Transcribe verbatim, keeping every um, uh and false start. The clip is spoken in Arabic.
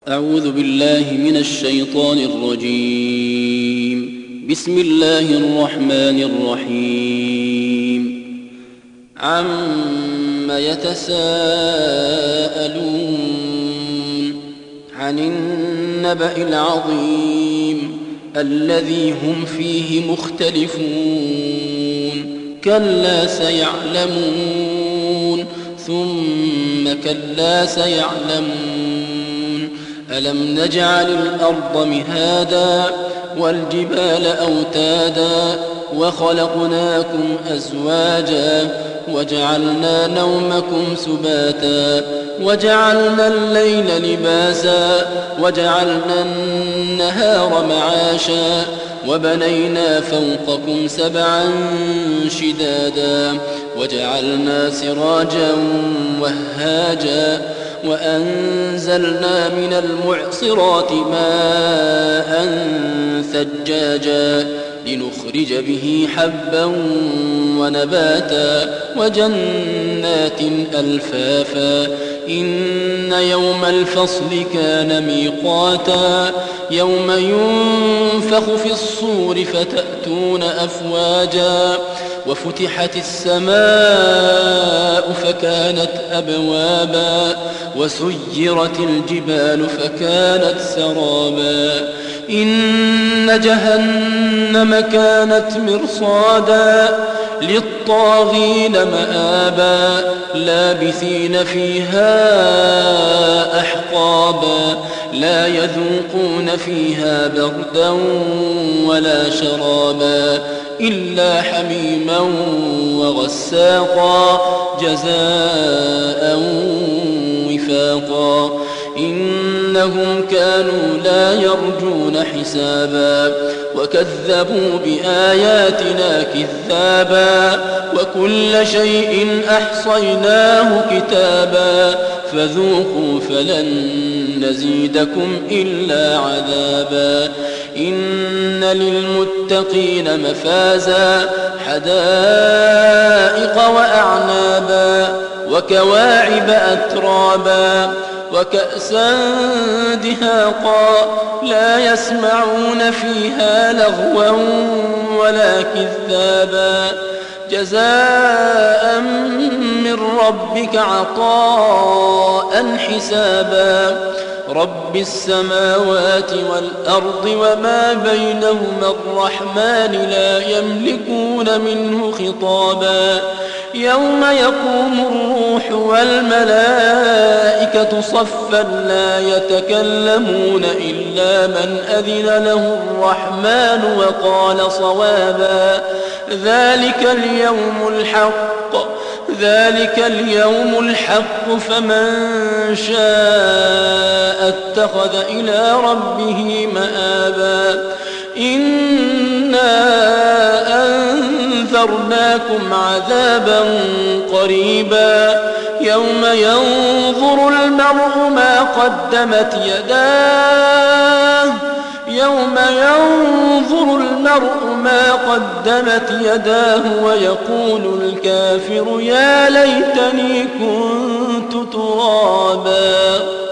أعوذ بالله من الشيطان الرجيم. بسم الله الرحمن الرحيم. عم يتساءلون عن النبأ العظيم الذي هم فيه مختلفون كلا سيعلمون ثم كلا سيعلمون ألم نجعل الأرض مهادا والجبال أوتادا وخلقناكم أزواجا وجعلنا نومكم سباتا وجعلنا الليل لباسا وجعلنا النهار معاشا وبنينا فوقكم سبعا شدادا وجعلنا سراجا وهاجا وأنزلنا من المعصرات ماء ثجاجا لنخرج به حبا ونباتا وجنات ألفافا إن يوم الفصل كان ميقاتا يوم ينفخ في الصور فتأتون أفواجا وفتحت السماء فكانت أبوابا وسيرت الجبال فكانت سرابا إن جهنم كانت مرصادا للطاغين مآبا لابثين فيها أحقابا لا يذوقون فيها بردا ولا شرابا إلا حميما وغساقا جزاء وفاقا إنهم كانوا لا يرجون حسابا وكذبوا بآياتنا كذابا وكل شيء أحصيناه كتابا فذوقوا فلن نزيدكم إلا عذابا إن للمتقين مفازا حدائق وأعنابا وكواعب أترابا وكأسا دهاقا لا يسمعون فيها لغوا ولا كذابا جزاء من ربك عطاء حسابا رب السماوات والأرض وما بينهما الرحمن لا يملكون منه خطابا يوم يقوم الروح والملائكة صفا لا يتكلمون إلا من أذن له الرحمن وقال صوابا ذلك اليوم الحق ذلك اليوم الحق فمن شاء اتخذ إلى ربه مآبا إنا أنذرناكم عذابا قريبا يوم ينظر المرء ما قدمت يداه يوم ينظر المرء ما قدمت يداه ويقول الكافر يا ليتني كنت ترابا.